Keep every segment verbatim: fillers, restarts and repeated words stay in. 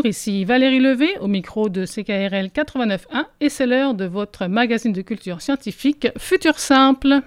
Bonjour, ici Valérie Levé au micro de C K R L quatre-vingt-neuf point un et c'est l'heure de votre magazine de culture scientifique Futur Simple.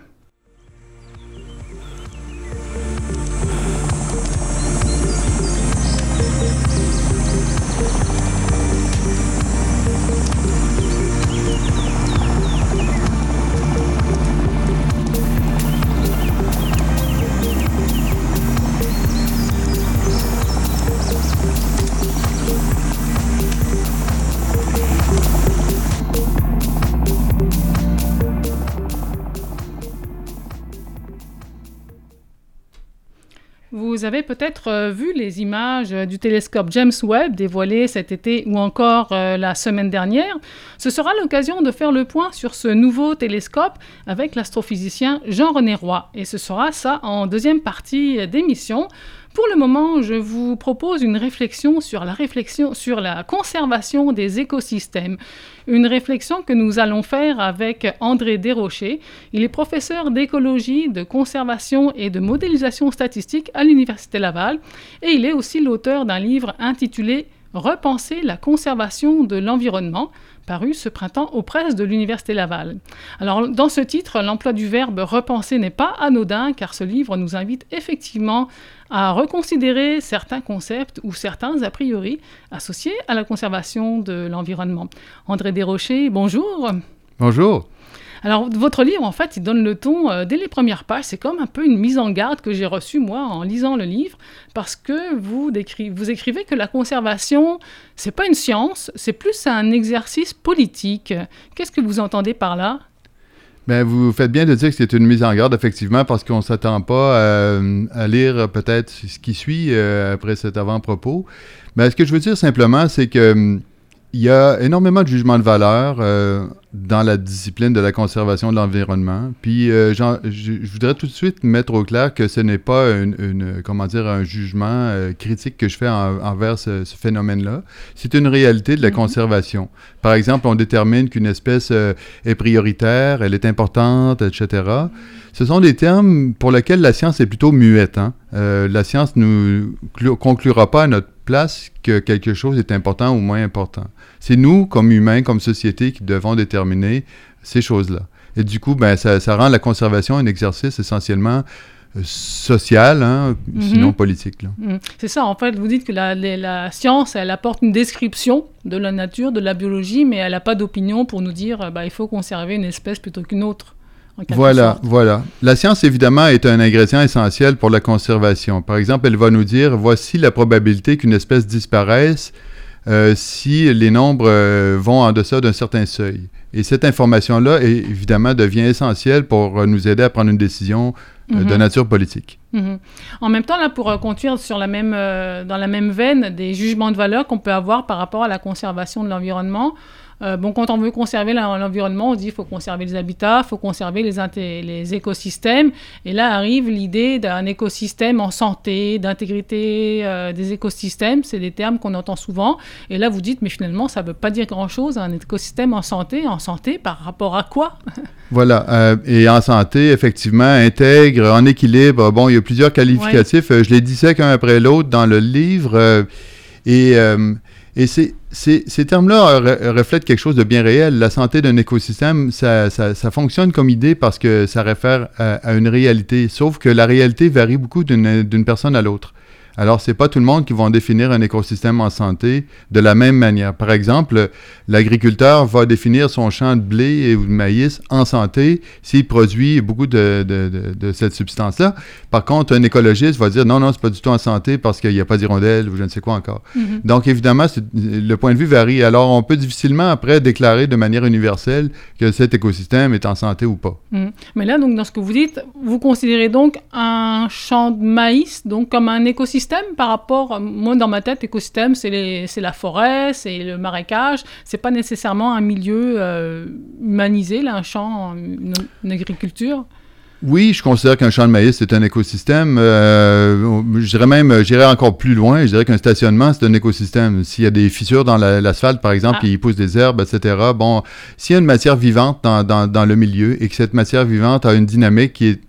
Vous avez peut-être euh, vu les images euh, du télescope James Webb dévoilées cet été ou encore euh, la semaine dernière. Ce sera l'occasion de faire le point sur ce nouveau télescope avec l'astrophysicien Jean-René Roy. Et ce sera ça en deuxième partie d'émission. Pour le moment, je vous propose une réflexion sur la réflexion sur la conservation des écosystèmes. Une réflexion que nous allons faire avec André Desrochers. Il est professeur d'écologie, de conservation et de modélisation statistique à l'Université Laval et il est aussi l'auteur d'un livre intitulé « Repenser la conservation de l'environnement » paru ce printemps aux presses de l'Université Laval. Alors, dans ce titre, l'emploi du verbe « repenser » n'est pas anodin, car ce livre nous invite effectivement à reconsidérer certains concepts ou certains a priori associés à la conservation de l'environnement. André Desrochers, bonjour. Bonjour. Alors, votre livre, en fait, il donne le ton euh, dès les premières pages. C'est comme un peu une mise en garde que j'ai reçue, moi, en lisant le livre, parce que vous, décri- vous écrivez que la conservation, c'est pas une science, c'est plus un exercice politique. Qu'est-ce que vous entendez par là? Bien, vous faites bien de dire que c'est une mise en garde, effectivement, parce qu'on ne s'attend pas à, à lire peut-être ce qui suit euh, après cet avant-propos. Mais ce que je veux dire simplement, c'est que il y a énormément de jugements de valeur euh, dans la discipline de la conservation de l'environnement. Puis, euh, je, je voudrais tout de suite mettre au clair que ce n'est pas une, une, comment dire, un jugement euh, critique que je fais en, envers ce, ce phénomène-là. C'est une réalité de la mm-hmm. conservation. Par exemple, on détermine qu'une espèce euh, est prioritaire, elle est importante, et cetera. Ce sont des termes pour lesquels la science est plutôt muette. Hein? Euh, la science ne cl- conclura pas à notre place que quelque chose est important ou moins important. C'est nous, comme humains, comme société, qui devons déterminer ces choses-là. Et du coup, ben, ça, ça rend la conservation un exercice essentiellement euh, social, hein, mm-hmm. sinon politique. Là. Mm. C'est ça, en fait, vous dites que la, la, la science, elle apporte une description de la nature, de la biologie, mais elle n'a pas d'opinion pour nous dire ben, il faut conserver une espèce plutôt qu'une autre. Voilà, sorte. voilà. La science, évidemment, est un ingrédient essentiel pour la conservation. Par exemple, elle va nous dire, voici la probabilité qu'une espèce disparaisse euh, si les nombres euh, vont en deçà d'un certain seuil. Et cette information-là, évidemment, devient essentielle pour nous aider à prendre une décision euh, mm-hmm. de nature politique. Mm-hmm. En même temps, là, pour euh, continuer sur la même, euh, dans la même veine des jugements de valeur qu'on peut avoir par rapport à la conservation de l'environnement, Euh, bon, quand on veut conserver l'environnement, on dit qu'il faut conserver les habitats, il faut conserver les, inté- les écosystèmes. Et là arrive l'idée d'un écosystème en santé, d'intégrité euh, des écosystèmes. C'est des termes qu'on entend souvent. Et là, vous dites, mais finalement, ça ne veut pas dire grand-chose, un écosystème en santé. En santé, par rapport à quoi? Voilà. Euh, et en santé, effectivement, intègre, en équilibre. Bon, il y a plusieurs qualificatifs. Ouais. Je les dissèque un après l'autre dans le livre. Euh, et... Euh, Et c'est, c'est, ces termes-là re- reflètent quelque chose de bien réel. La santé d'un écosystème, ça, ça, ça fonctionne comme idée parce que ça réfère à, à une réalité. Sauf que la réalité varie beaucoup d'une, d'une personne à l'autre. Alors, c'est pas tout le monde qui va définir un écosystème en santé de la même manière. Par exemple, l'agriculteur va définir son champ de blé ou de maïs en santé s'il produit beaucoup de, de, de, de cette substance-là. Par contre, un écologiste va dire non, non, c'est pas du tout en santé parce qu'il n'y a pas d'hirondelles ou je ne sais quoi encore. Mm-hmm. Donc, évidemment, c'est, le point de vue varie. Alors, on peut difficilement après déclarer de manière universelle que cet écosystème est en santé ou pas. Mm. Mais là, donc, dans ce que vous dites, vous considérez donc un champ de maïs donc comme un écosystème par rapport, moi dans ma tête, l'écosystème c'est, les, c'est la forêt, c'est le marécage, c'est pas nécessairement un milieu euh, humanisé, là, un champ, une, une agriculture. Oui, je considère qu'un champ de maïs, c'est un écosystème. Euh, je dirais même, j'irais encore plus loin, je dirais qu'un stationnement, c'est un écosystème. S'il y a des fissures dans la, l'asphalte, par exemple, ah. et il pousse des herbes, et cetera, bon, s'il y a une matière vivante dans, dans, dans le milieu et que cette matière vivante a une dynamique qui est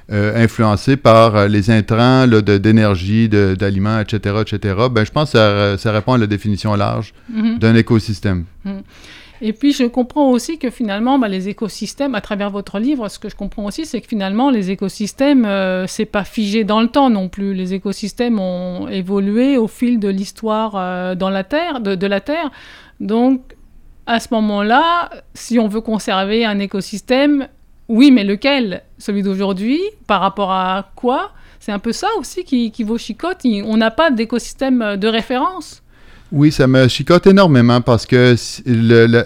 euh, influencé par euh, les intrants là, de, d'énergie, de, d'aliments, et cetera, et cetera, ben, je pense que ça, ça répond à la définition large mm-hmm. d'un écosystème. Mm. Et puis, je comprends aussi que finalement, bah, les écosystèmes, à travers votre livre, ce que je comprends aussi, c'est que finalement, les écosystèmes, euh, c'est pas figé dans le temps non plus. Les écosystèmes ont évolué au fil de l'histoire euh, dans la Terre, de, de la Terre. Donc, à ce moment-là, si on veut conserver un écosystème, oui, mais lequel? Celui d'aujourd'hui? Par rapport à quoi? C'est un peu ça aussi qui, qui vous chicote. On n'a pas d'écosystème de référence. Oui, ça me chicote énormément parce que le, le,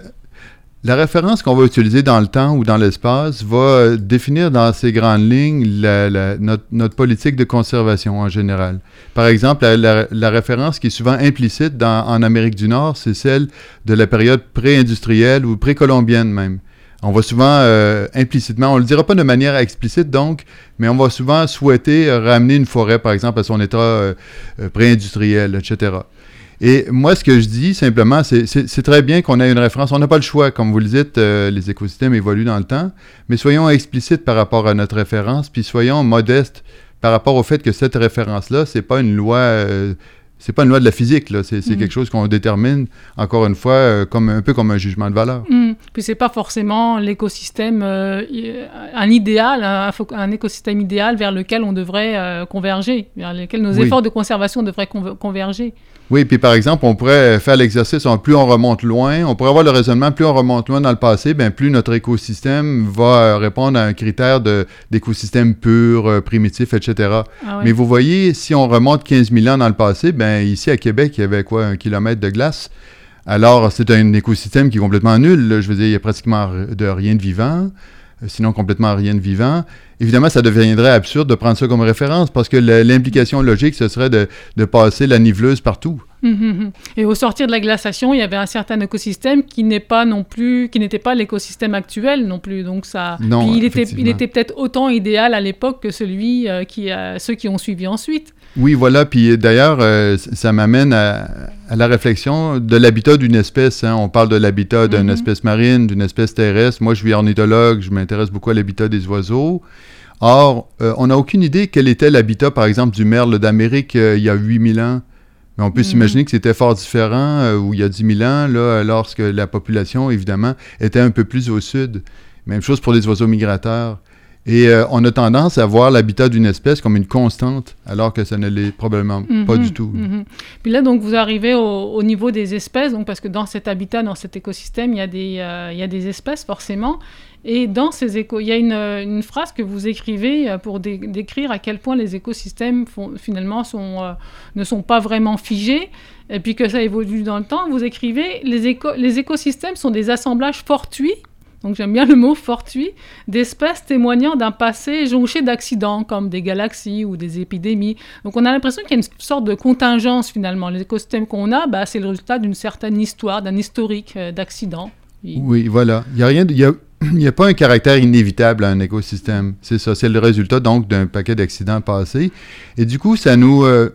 la référence qu'on va utiliser dans le temps ou dans l'espace va définir dans ses grandes lignes la, la, notre, notre politique de conservation en général. Par exemple, la, la, la référence qui est souvent implicite dans, en Amérique du Nord, c'est celle de la période pré-industrielle ou précolombienne même. On va souvent, euh, implicitement, on ne le dira pas de manière explicite donc, mais on va souvent souhaiter ramener une forêt, par exemple, à son état euh, pré-industriel, et cetera. Et moi, ce que je dis, simplement, c'est, c'est, c'est très bien qu'on ait une référence. On n'a pas le choix, comme vous le dites, euh, les écosystèmes évoluent dans le temps, mais soyons explicites par rapport à notre référence, puis soyons modestes par rapport au fait que cette référence-là, c'est pas une loi... Euh, c'est pas une loi de la physique, là. C'est, c'est mmh. quelque chose qu'on détermine, encore une fois, euh, comme, un peu comme un jugement de valeur. Mmh. Puis c'est pas forcément l'écosystème, euh, un idéal, un, un écosystème idéal vers lequel on devrait euh, converger, vers lequel nos oui. efforts de conservation devraient con- converger. Oui, puis par exemple, on pourrait faire l'exercice, on, plus on remonte loin, on pourrait avoir le raisonnement, plus on remonte loin dans le passé, bien plus notre écosystème va répondre à un critère de, d'écosystème pur, euh, primitif, et cetera. Ah oui. Mais vous voyez, si on remonte quinze mille ans dans le passé, bien ici à Québec, il y avait quoi, un kilomètre de glace. Alors, c'est un écosystème qui est complètement nul. Là. Je veux dire, il n'y a pratiquement de rien de vivant, sinon complètement rien de vivant. Évidemment, ça deviendrait absurde de prendre ça comme référence parce que l'implication logique, ce serait de, de passer la niveleuse partout. Mmh. Et au sortir de la glaciation, il y avait un certain écosystème qui n'est pas non plus, qui n'était pas l'écosystème actuel non plus. Donc ça, non, puis il était, il était peut-être autant idéal à l'époque que celui euh, qui, euh, ceux qui ont suivi ensuite. Oui, voilà. Puis d'ailleurs, euh, ça m'amène à, à la réflexion de l'habitat d'une espèce. Hein. On parle de l'habitat d'une mm-hmm. espèce marine, d'une espèce terrestre. Moi, je suis ornithologue, je m'intéresse beaucoup à l'habitat des oiseaux. Or, euh, on n'a aucune idée quel était l'habitat, par exemple, du merle d'Amérique euh, il y a huit mille ans. Mais on peut mm-hmm. s'imaginer que c'était fort différent euh, où il y a dix mille ans, là, lorsque la population, évidemment, était un peu plus au sud. Même chose pour les oiseaux migrateurs. Et euh, on a tendance à voir l'habitat d'une espèce comme une constante, alors que ça ne l'est probablement mm-hmm, pas du tout. Mm-hmm. Puis là, donc, vous arrivez au, au niveau des espèces, donc, parce que dans cet habitat, dans cet écosystème, il y a des, euh, il y a des espèces, forcément. Et dans ces éco... il y a une, une phrase que vous écrivez pour dé- décrire à quel point les écosystèmes, font, finalement, sont, euh, ne sont pas vraiment figés, et puis que ça évolue dans le temps. Vous écrivez les, éco- les écosystèmes sont des assemblages fortuits. Donc j'aime bien le mot fortuit, d'espèces témoignant d'un passé jonché d'accidents, comme des galaxies ou des épidémies. Donc on a l'impression qu'il y a une sorte de contingence finalement. Les écosystèmes qu'on a, bah, c'est le résultat d'une certaine histoire, d'un historique euh, d'accidents. Et... Oui, voilà. Il n'y a rien, il y a, il n'y a pas un caractère inévitable à un écosystème. C'est ça, c'est le résultat donc d'un paquet d'accidents passés. Et du coup, ça nous... Euh,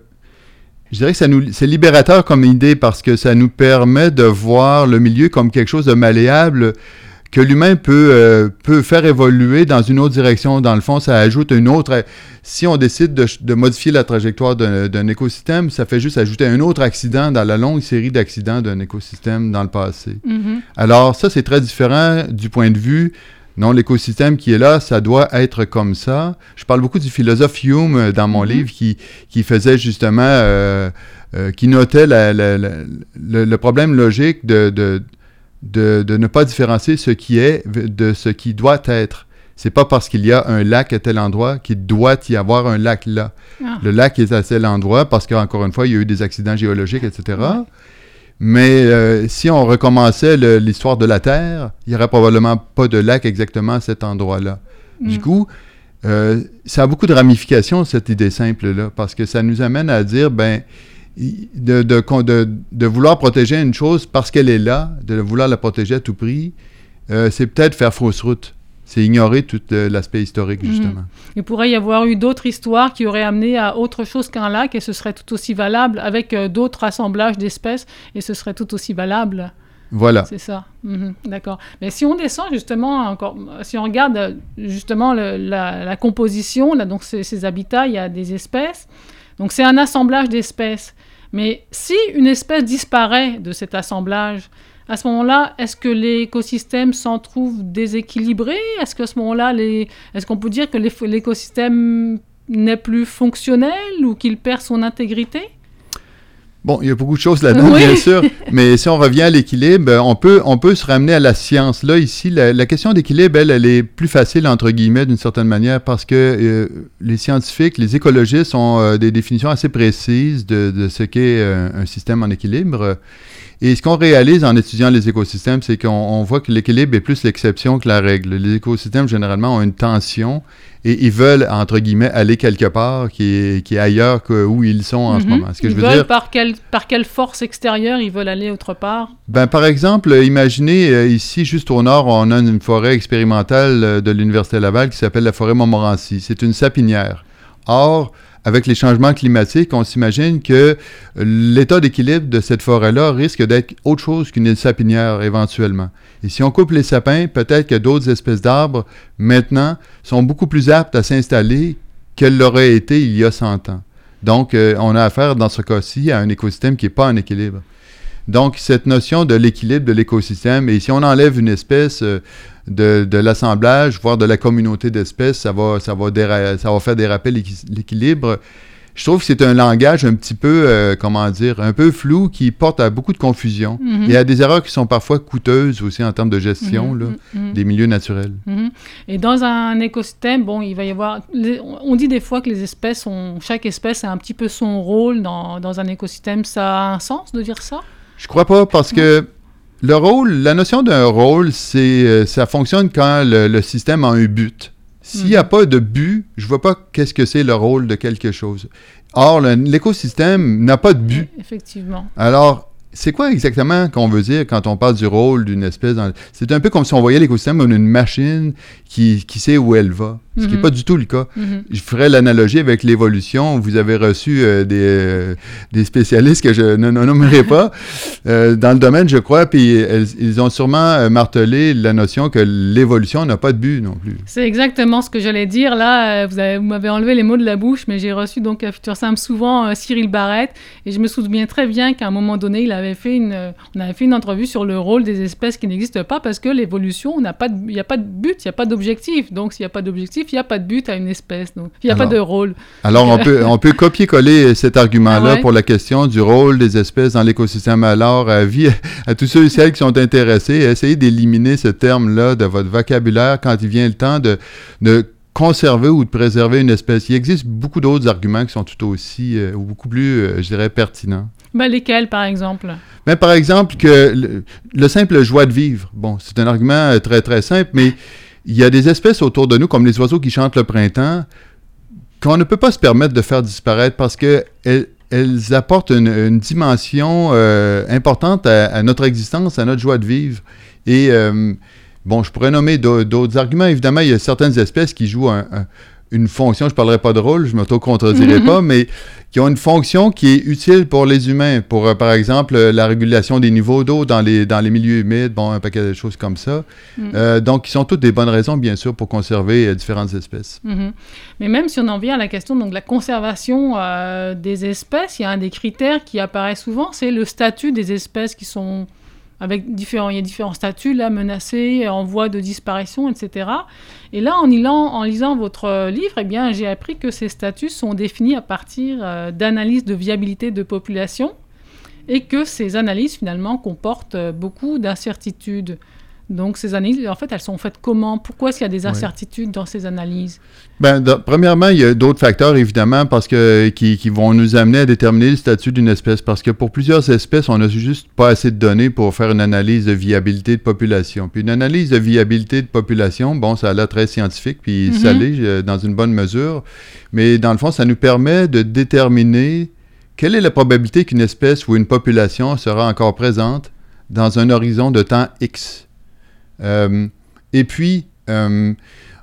je dirais que ça nous, c'est libérateur comme idée parce que ça nous permet de voir le milieu comme quelque chose de malléable que l'humain peut, euh, peut faire évoluer dans une autre direction. Dans le fond, ça ajoute une autre... Si on décide de, de modifier la trajectoire d'un, d'un écosystème, ça fait juste ajouter un autre accident dans la longue série d'accidents d'un écosystème dans le passé. Mm-hmm. Alors ça, c'est très différent du point de vue... Non, l'écosystème qui est là, ça doit être comme ça. Je parle beaucoup du philosophe Hume dans mon mm-hmm. livre qui, qui faisait justement... Euh, euh, qui notait la, la, la, le, le problème logique de... de De, de ne pas différencier ce qui est de ce qui doit être. C'est pas parce qu'il y a un lac à tel endroit qu'il doit y avoir un lac là. Ah. Le lac est à tel endroit parce qu'encore une fois, il y a eu des accidents géologiques, et cetera. Ouais. Mais euh, si on recommençait le, l'histoire de la Terre, il n'y aurait probablement pas de lac exactement à cet endroit-là. Mm. Du coup, euh, ça a beaucoup de ramifications, cette idée simple-là, parce que ça nous amène à dire, ben De, de, de, de vouloir protéger une chose parce qu'elle est là, de vouloir la protéger à tout prix, euh, c'est peut-être faire fausse route. C'est ignorer tout euh, l'aspect historique, justement. Mmh. Il pourrait y avoir eu d'autres histoires qui auraient amené à autre chose qu'un lac, et ce serait tout aussi valable avec euh, d'autres assemblages d'espèces, et ce serait tout aussi valable. Voilà. C'est ça. Mm-hmm. D'accord. Mais si on descend justement encore, si on regarde justement le, la, la composition, là, donc ces, ces habitats, il y a des espèces. Donc c'est un assemblage d'espèces. Mais si une espèce disparaît de cet assemblage, à ce moment-là, est-ce que l'écosystème s'en trouve déséquilibré? Est-ce qu'à ce moment-là, les... est-ce qu'on peut dire que l'écosystème n'est plus fonctionnel ou qu'il perd son intégrité? Bon, il y a beaucoup de choses là-dedans, oui. bien sûr, mais si on revient à l'équilibre, on peut, on peut se ramener à la science. Là, ici, la, la question d'équilibre, elle, elle est plus facile, entre guillemets, d'une certaine manière, parce que euh, les scientifiques, les écologistes ont euh, des définitions assez précises de, de ce qu'est euh, un système en équilibre. Et ce qu'on réalise en étudiant les écosystèmes, c'est qu'on on voit que l'équilibre est plus l'exception que la règle. Les écosystèmes, généralement, ont une tension et ils veulent, entre guillemets, aller quelque part qui est, qui est ailleurs que où ils sont en mm-hmm. ce moment. Ce que ils je veux veulent, dire, par, quel, par quelle force extérieure ils veulent aller autre part? Ben, par exemple, imaginez, euh, ici, juste au nord, on a une forêt expérimentale euh, de l'Université Laval qui s'appelle la forêt Montmorency. C'est une sapinière. Or, avec les changements climatiques, on s'imagine que l'état d'équilibre de cette forêt-là risque d'être autre chose qu'une sapinière éventuellement. Et si on coupe les sapins, peut-être que d'autres espèces d'arbres, maintenant, sont beaucoup plus aptes à s'installer qu'elles l'auraient été il y a cent ans. Donc, euh, on a affaire, dans ce cas-ci, à un écosystème qui n'est pas en équilibre. Donc, cette notion de l'équilibre de l'écosystème, et si on enlève une espèce euh, de, de l'assemblage, voire de la communauté d'espèces, ça va, ça va, déra- ça va faire déraper l'équi- l'équilibre. Je trouve que c'est un langage un petit peu, euh, comment dire, un peu flou qui porte à beaucoup de confusion mm-hmm. et à des erreurs qui sont parfois coûteuses aussi en termes de gestion mm-hmm. là, mm-hmm. des milieux naturels. Mm-hmm. Et dans un écosystème, bon, il va y avoir... Les, on dit des fois que les espèces ont... Chaque espèce a un petit peu son rôle dans, dans un écosystème. Ça a un sens de dire ça? Je crois pas, parce que le rôle, la notion d'un rôle, c'est, ça fonctionne quand le, le système a un but. S'il n'y a pas de but, je ne vois pas qu'est-ce que c'est le rôle de quelque chose. Or, le, l'écosystème n'a pas de but. Effectivement. Alors, c'est quoi exactement qu'on veut dire quand on parle du rôle d'une espèce? Dans... C'est un peu comme si on voyait l'écosystème comme une machine qui, qui sait où elle va, ce mm-hmm. qui n'est pas du tout le cas. Mm-hmm. Je ferais l'analogie avec l'évolution. Vous avez reçu euh, des, euh, des spécialistes que je ne nommerai pas euh, dans le domaine, je crois, puis elles, ils ont sûrement euh, martelé la notion que l'évolution n'a pas de but non plus. C'est exactement ce que j'allais dire. Là, euh, vous, avez, vous m'avez enlevé les mots de la bouche, mais j'ai reçu donc à Futur Simple souvent euh, Cyril Barrette, et je me souviens très bien qu'à un moment donné, il avait fait une, on avait fait une entrevue sur le rôle des espèces qui n'existent pas parce que l'évolution, il n'y a pas de but, il n'y a pas d'objectif. Donc, s'il n'y a pas d'objectif, il n'y a pas de but à une espèce. Donc, il n'y a alors, pas de rôle. Alors, on peut, on peut copier-coller cet argument-là ah ouais? pour la question du rôle des espèces dans l'écosystème. Alors, à, vie, à tous ceux et celles qui sont intéressés, essayez d'éliminer ce terme-là de votre vocabulaire quand il vient le temps de, de conserver ou de préserver une espèce. Il existe beaucoup d'autres arguments qui sont tout aussi, euh, ou beaucoup plus, euh, je dirais, pertinents. Ben, lesquels, par exemple? Ben, par exemple, que le, le simple joie de vivre. Bon, c'est un argument très, très simple, mais il y a des espèces autour de nous, comme les oiseaux qui chantent le printemps, qu'on ne peut pas se permettre de faire disparaître parce qu'elles elles apportent une, une dimension euh, importante à, à notre existence, à notre joie de vivre. Et, euh, bon, je pourrais nommer d'autres arguments. Évidemment, il y a certaines espèces qui jouent un... un une fonction, je ne parlerai pas de rôle, je ne m'auto-contredirai mm-hmm. pas, mais qui ont une fonction qui est utile pour les humains, pour, euh, par exemple, euh, la régulation des niveaux d'eau dans les, dans les milieux humides, bon, un paquet de choses comme ça. Mm-hmm. Euh, donc, qui sont toutes des bonnes raisons, bien sûr, pour conserver euh, différentes espèces. Mm-hmm. Mais même si on en vient à la question donc, de la conservation euh, des espèces, il y a un des critères qui apparaît souvent, c'est le statut des espèces qui sont... avec différents, il y a différents statuts, là, menacés, en voie de disparition, et cetera. Et là, en, lisant, en lisant votre livre, eh bien, j'ai appris que ces statuts sont définis à partir euh, d'analyses de viabilité de population et que ces analyses, finalement, comportent euh, beaucoup d'incertitudes. Donc, ces analyses, en fait, elles sont faites comment? Pourquoi est-ce qu'il y a des incertitudes ouais. dans ces analyses? Ben, de, premièrement, il y a d'autres facteurs, évidemment, parce que qui, qui vont nous amener à déterminer le statut d'une espèce. Parce que pour plusieurs espèces, on n'a juste pas assez de données pour faire une analyse de viabilité de population. Puis une analyse de viabilité de population, bon, ça a l'air très scientifique, puis mm-hmm. ça l'est euh, dans une bonne mesure. Mais dans le fond, ça nous permet de déterminer quelle est la probabilité qu'une espèce ou une population sera encore présente dans un horizon de temps X. Euh, et puis, euh,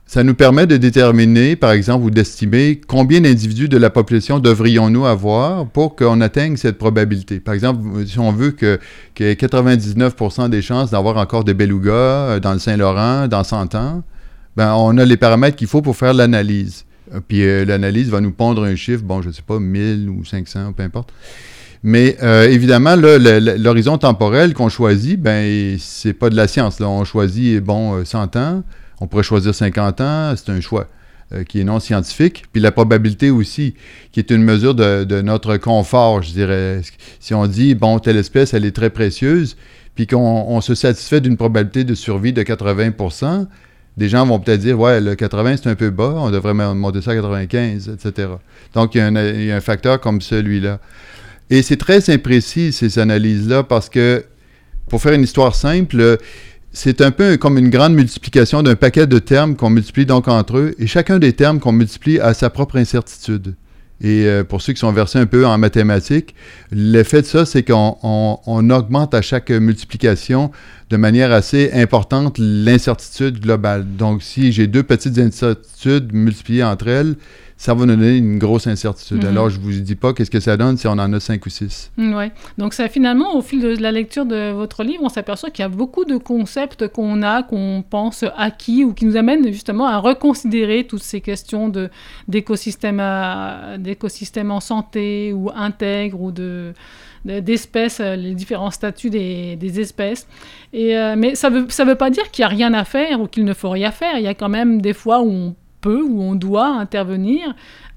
Ça nous permet de déterminer, par exemple, ou d'estimer combien d'individus de la population devrions-nous avoir pour qu'on atteigne cette probabilité. Par exemple, si on veut que, qu'il y ait quatre-vingt-dix-neuf pour cent des chances d'avoir encore des belugas dans le Saint-Laurent dans cent ans, ben on a les paramètres qu'il faut pour faire l'analyse. Puis euh, l'analyse va nous pondre un chiffre, bon, je ne sais pas, mille ou cinq cents, peu importe. Mais euh, évidemment, là, le, le, l'horizon temporel qu'on choisit, ben c'est pas de la science. Là. On choisit, bon, cent ans. On pourrait choisir cinquante ans, c'est un choix euh, qui est non scientifique. Puis la probabilité aussi, qui est une mesure de, de notre confort, je dirais. Si on dit, bon, telle espèce, elle est très précieuse, puis qu'on on se satisfait d'une probabilité de survie de quatre-vingts pour cent, des gens vont peut-être dire, ouais, le quatre-vingts, c'est un peu bas, on devrait monter ça à quatre-vingt-quinze, et cetera. Donc, il y a un, il y a un facteur comme celui-là. Et c'est très imprécis, ces analyses-là, parce que, pour faire une histoire simple, c'est un peu comme une grande multiplication d'un paquet de termes qu'on multiplie donc entre eux, et chacun des termes qu'on multiplie a sa propre incertitude. Et euh, pour ceux qui sont versés un peu en mathématiques, l'effet de ça, c'est qu'on on, on augmente à chaque multiplication de manière assez importante l'incertitude globale. Donc, si j'ai deux petites incertitudes multipliées entre elles, ça va nous donner une grosse incertitude. Mm-hmm. Alors, je ne vous dis pas qu'est-ce que ça donne si on en a cinq ou six. Oui. Donc, ça, finalement, au fil de la lecture de votre livre, on s'aperçoit qu'il y a beaucoup de concepts qu'on a, qu'on pense acquis ou qui nous amènent justement à reconsidérer toutes ces questions de, d'écosystèmes, à, d'écosystèmes en santé ou intègres ou de... d'espèces, les différents statuts des, des espèces. Et, euh, mais ça veut, ça veut pas dire qu'il n'y a rien à faire ou qu'il ne faut rien faire. Il y a quand même des fois où on peut, où on doit intervenir.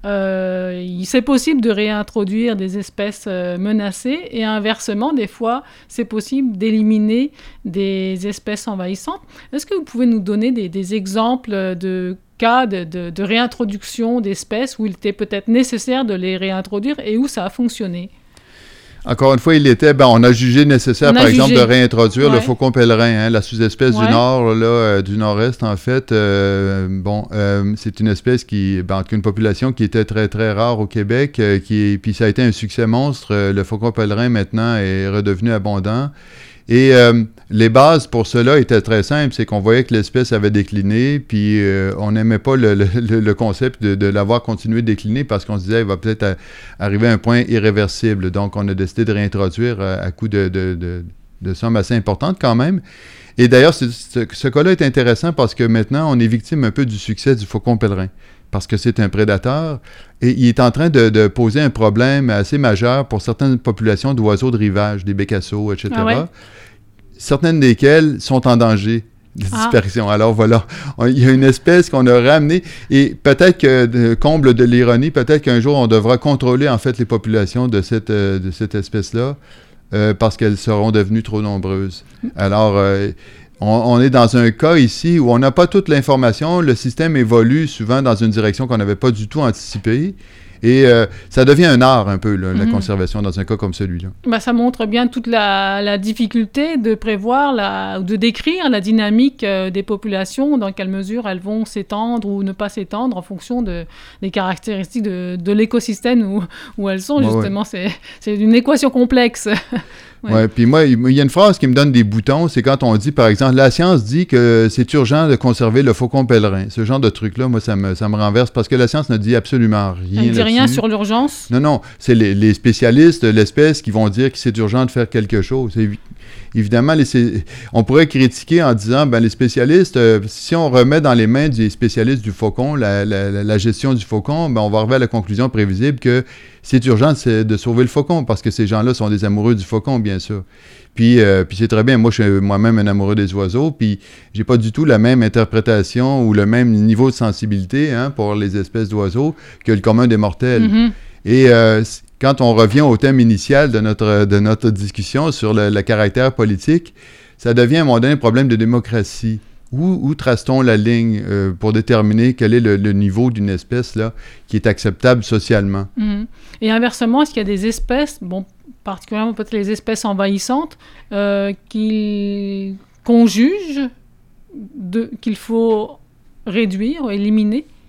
Euh, c'est possible de réintroduire des espèces euh, menacées et inversement, des fois, c'est possible d'éliminer des espèces envahissantes. Est-ce que vous pouvez nous donner des, des exemples de cas de, de, de réintroduction d'espèces où il était peut-être nécessaire de les réintroduire et où ça a fonctionné? Encore une fois, il était, ben, on a jugé nécessaire, par jugé. exemple, de réintroduire ouais. le faucon pèlerin, hein, la sous-espèce ouais. du nord, là, euh, du nord-est, en fait. Euh, bon, euh, c'est une espèce qui, ben, une population qui était très, très rare au Québec, euh, qui, puis ça a été un succès monstre. Euh, le faucon pèlerin, maintenant, est redevenu abondant. Et euh, les bases pour cela étaient très simples, c'est qu'on voyait que l'espèce avait décliné, puis euh, on n'aimait pas le, le, le concept de, de l'avoir continué de décliner parce qu'on se disait qu'il va peut-être à, arriver à un point irréversible. Donc, on a décidé de réintroduire à, à coup de, de, de, de sommes assez importantes quand même. Et d'ailleurs, ce, ce, ce cas-là est intéressant parce que maintenant, on est victime un peu du succès du faucon pèlerin. Parce que c'est un prédateur, et il est en train de, de poser un problème assez majeur pour certaines populations d'oiseaux de rivage, des bécassos, et cetera, ah ouais. certaines desquelles sont en danger de disparition. Ah. Alors voilà, on, il y a une espèce qu'on a ramenée, et peut-être que, de, comble de l'ironie, peut-être qu'un jour on devra contrôler en fait les populations de cette, euh, de cette espèce-là, euh, parce qu'elles seront devenues trop nombreuses. Alors... Euh, On, on est dans un cas ici où on n'a pas toute l'information, le système évolue souvent dans une direction qu'on n'avait pas du tout anticipée. Et euh, ça devient un art un peu, là, mm-hmm. la conservation dans un cas comme celui-là. Ben, ça montre bien toute la, la difficulté de prévoir, la, de décrire la dynamique euh, des populations, dans quelle mesure elles vont s'étendre ou ne pas s'étendre en fonction de, des caractéristiques de, de l'écosystème où, où elles sont. Ouais, justement, ouais. C'est, c'est une équation complexe. Oui, ouais, puis moi, il y a une phrase qui me donne des boutons, c'est quand on dit, par exemple, la science dit que c'est urgent de conserver le faucon pèlerin. Ce genre de truc-là, moi, ça me, ça me renverse parce que la science ne dit absolument rien. Elle ne dit rien sur l'urgence? Non, non, c'est les, les spécialistes de l'espèce qui vont dire que c'est urgent de faire quelque chose. C'est, évidemment, les, on pourrait critiquer en disant, ben les spécialistes, euh, si on remet dans les mains des spécialistes du faucon la, la, la gestion du faucon, ben on va arriver à la conclusion prévisible que c'est urgent c'est de sauver le faucon parce que ces gens-là sont des amoureux du faucon, bien sûr. Puis, euh, puis c'est très bien. Moi, je suis moi-même un amoureux des oiseaux, puis j'ai pas du tout la même interprétation ou le même niveau de sensibilité hein, pour les espèces d'oiseaux que le commun des mortels. Mm-hmm. Et euh, quand on revient au thème initial de notre, de notre discussion sur le, le caractère politique, ça devient à un moment donné un problème de démocratie. Où, où trace-t-on la ligne euh, pour déterminer quel est le, le niveau d'une espèce là, qui est acceptable socialement? Mmh. Et inversement, est-ce qu'il y a des espèces, bon, particulièrement peut-être les espèces envahissantes, euh, qu'il, qu'on juge de, qu'il faut réduire ou éliminer?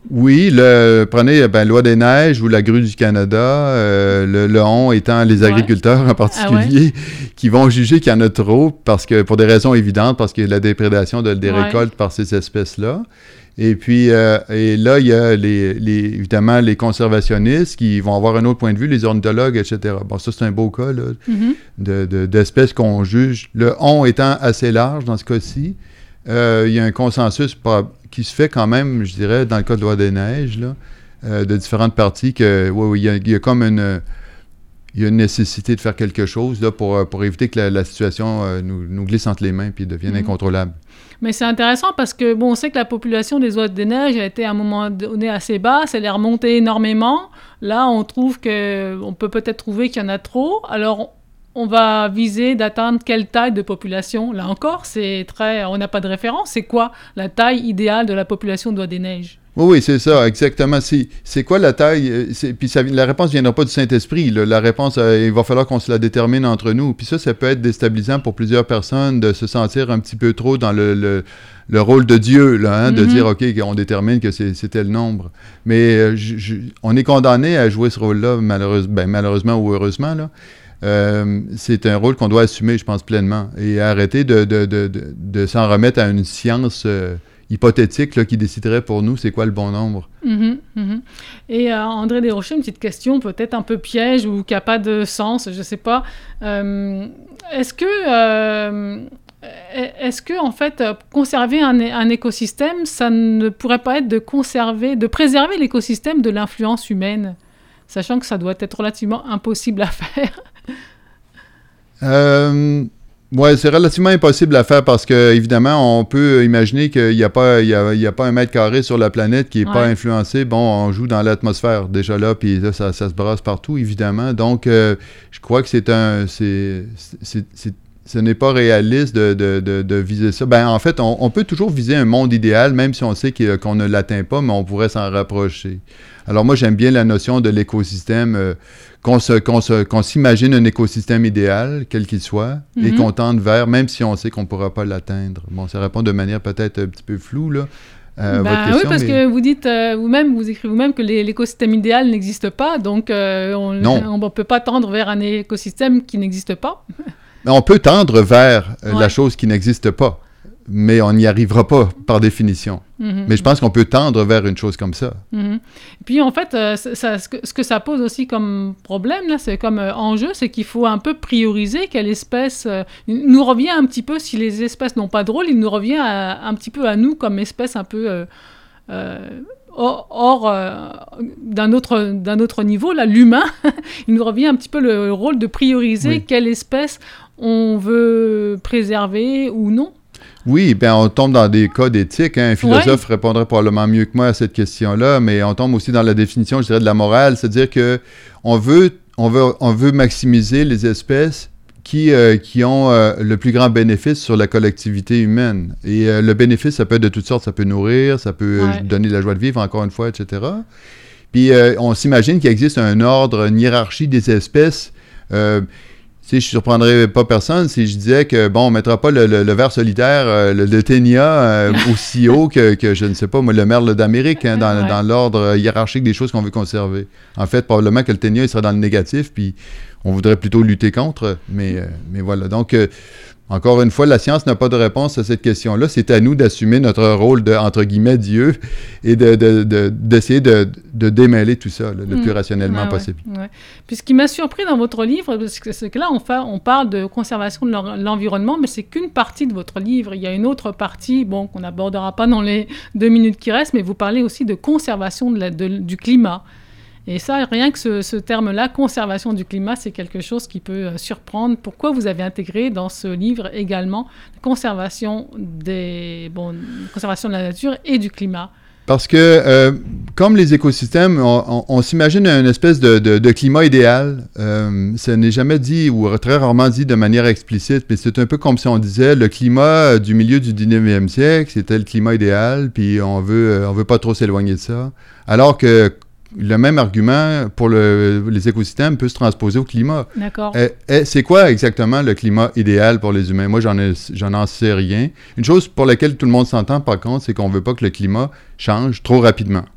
Oui, le, prenez ben, Loi des neiges ou la grue du Canada, euh, le, le on étant les agriculteurs ouais. en particulier, ah ouais. qui vont juger qu'il y en a trop, parce que pour des raisons évidentes, parce qu'il y a la déprédation de, des ouais. récoltes par ces espèces-là. Et puis, euh, et là, il y a les, les, évidemment les conservationnistes qui vont avoir un autre point de vue, les ornithologues, et cetera. Bon, ça, c'est un beau cas là, mm-hmm. de, de, d'espèces qu'on juge. Le on étant assez large dans ce cas-ci, euh, il y a un consensus qui se fait quand même, je dirais, dans le cas de Loi des neiges, là, euh, de différentes parties, que ouais, ouais, il, y a, il y a comme une... Il y a une nécessité de faire quelque chose là, pour, pour éviter que la, la situation euh, nous, nous glisse entre les mains et devienne mmh. incontrôlable. Mais c'est intéressant parce que, bon, on sait que la population des oiseaux des neiges a été à un moment donné assez basse, elle est remontée énormément. Là, on trouve que, on peut peut-être trouver qu'il y en a trop. Alors, on va viser d'atteindre quelle taille de population? Là encore, c'est très... On n'a pas de référence. C'est quoi la taille idéale de la population d'oies des neiges? Oui, oui, c'est ça, exactement. C'est, c'est quoi la taille? C'est, puis ça, la réponse ne viendra pas du Saint-Esprit. Là. La réponse, euh, il va falloir qu'on se la détermine entre nous. Puis ça, ça peut être déstabilisant pour plusieurs personnes de se sentir un petit peu trop dans le, le, le rôle de Dieu, là, hein, mm-hmm. de dire, OK, on détermine que c'est, c'est tel nombre. Mais euh, je, je, on est condamné à jouer ce rôle-là, malheureuse, ben, malheureusement ou heureusement, là. Euh, c'est un rôle qu'on doit assumer, je pense, pleinement. Et arrêter de, de, de, de, de s'en remettre à une science... Euh, hypothétique là, qui déciderait pour nous c'est quoi le bon nombre. Mm-hmm, mm-hmm. Et euh, André Desrochers, une petite question peut-être un peu piège ou qui n'a pas de sens, je ne sais pas. Euh, est-ce que, euh, est-ce que en fait, conserver un, un écosystème, ça ne pourrait pas être de conserver, de préserver l'écosystème de l'influence humaine, sachant que ça doit être relativement impossible à faire? euh... Oui, c'est relativement impossible à faire parce que, évidemment, on peut imaginer qu'il n'y a pas, il y a, il y a pas un mètre carré sur la planète qui n'est ouais. pas influencé. Bon, on joue dans l'atmosphère déjà là, puis là, ça, ça se brasse partout, évidemment. Donc, euh, je crois que c'est un... C'est, c'est, c'est, ce n'est pas réaliste de, de, de, de viser ça. Ben, en fait, on, on peut toujours viser un monde idéal, même si on sait qu'on ne l'atteint pas, mais on pourrait s'en rapprocher. Alors moi, j'aime bien la notion de l'écosystème, euh, qu'on, se, qu'on, se, qu'on s'imagine un écosystème idéal, quel qu'il soit, mm-hmm. et qu'on tente vers, même si on sait qu'on ne pourra pas l'atteindre. Bon, ça répond de manière peut-être un petit peu floue, là, euh, ben, votre question. Oui, parce mais... que vous dites euh, vous-même, vous écrivez vous-même que les, l'écosystème idéal n'existe pas, donc euh, on ne peut pas tendre vers un écosystème qui n'existe pas. On peut tendre vers euh, ouais. la chose qui n'existe pas, mais on n'y arrivera pas par définition. Mm-hmm. Mais je pense qu'on peut tendre vers une chose comme ça. Mm-hmm. Et puis en fait, euh, ça, ce, que, ce que ça pose aussi comme problème, là, c'est comme euh, enjeu, c'est qu'il faut un peu prioriser quelle espèce... Euh, il nous revient un petit peu, si les espèces n'ont pas de rôle, il nous revient à, un petit peu à nous comme espèce un peu... Euh, euh, Or, or euh, d'un, autre, d'un autre niveau, là, l'humain, il nous revient un petit peu le, le rôle de prioriser oui. quelle espèce on veut préserver ou non. Oui, bien, on tombe dans des cas d'éthique. Hein. Un philosophe ouais. répondrait probablement mieux que moi à cette question-là, mais on tombe aussi dans la définition, je dirais, de la morale, c'est-à-dire qu'on veut, on veut, on veut maximiser les espèces qui, euh, qui ont euh, le plus grand bénéfice sur la collectivité humaine. Et euh, le bénéfice, ça peut être de toutes sortes, ça peut nourrir, ça peut ouais. euh, donner de la joie de vivre, encore une fois, et cetera. Puis euh, on s'imagine qu'il existe un ordre, une hiérarchie des espèces. Euh, tu sais, je ne surprendrais pas personne si je disais que, bon, on ne mettra pas le, le, le ver solitaire, euh, le, le ténia, euh, aussi haut que, que, je ne sais pas, moi, le merle d'Amérique, hein, dans, ouais. dans l'ordre hiérarchique des choses qu'on veut conserver. En fait, probablement que le ténia, il serait dans le négatif, puis on voudrait plutôt lutter contre, mais, euh, mais voilà. Donc, euh, encore une fois, la science n'a pas de réponse à cette question-là. C'est à nous d'assumer notre rôle de, entre guillemets, Dieu et de, de, de, d'essayer de, de démêler tout ça là, le mmh. plus rationnellement ah, possible. Ouais, ouais. Puis ce qui m'a surpris dans votre livre, c'est que là, on, fait, on parle de conservation de l'environnement, mais c'est qu'une partie de votre livre. Il y a une autre partie, bon, qu'on n'abordera pas dans les deux minutes qui restent, mais vous parlez aussi de conservation de la, de, du climat. Et ça, rien que ce, ce terme-là, conservation du climat, c'est quelque chose qui peut euh, surprendre. Pourquoi vous avez intégré dans ce livre également conservation, des, bon, conservation de la nature et du climat? Parce que, euh, comme les écosystèmes, on, on, on s'imagine une espèce de, de, de climat idéal. Euh, ça n'est jamais dit, ou très rarement dit de manière explicite, mais c'est un peu comme si on disait le climat du milieu du dix-neuvième siècle, c'était le climat idéal, puis on veut, on veut pas trop s'éloigner de ça. Alors que le même argument pour le, les écosystèmes peut se transposer au climat. D'accord. Eh, eh, c'est quoi exactement le climat idéal pour les humains? Moi, j'en, ai, j'en en sais rien. Une chose pour laquelle tout le monde s'entend, par contre, c'est qu'on ne veut pas que le climat change trop rapidement.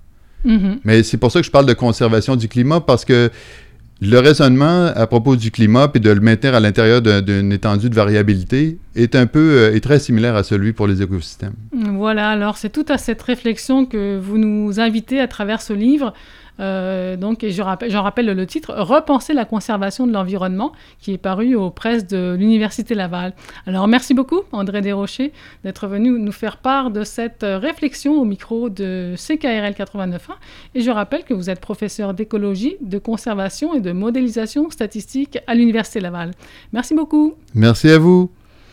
Mm-hmm. Mais c'est pour ça que je parle de conservation du climat, parce que le raisonnement à propos du climat et de le maintenir à l'intérieur d'un, d'une étendue de variabilité est un peu euh, est très similaire à celui pour les écosystèmes. Voilà, alors c'est tout à cette réflexion que vous nous invitez à travers ce livre. Euh, donc, et je rappelle, j'en rappelle le titre, « Repenser la conservation de l'environnement », qui est paru aux presses de l'Université Laval. Alors, merci beaucoup, André Desrochers, d'être venu nous faire part de cette réflexion au micro de C K R L quatre-vingt-neuf point un. Et je rappelle que vous êtes professeur d'écologie, de conservation et de modélisation statistique à l'Université Laval. Merci beaucoup. Merci à vous.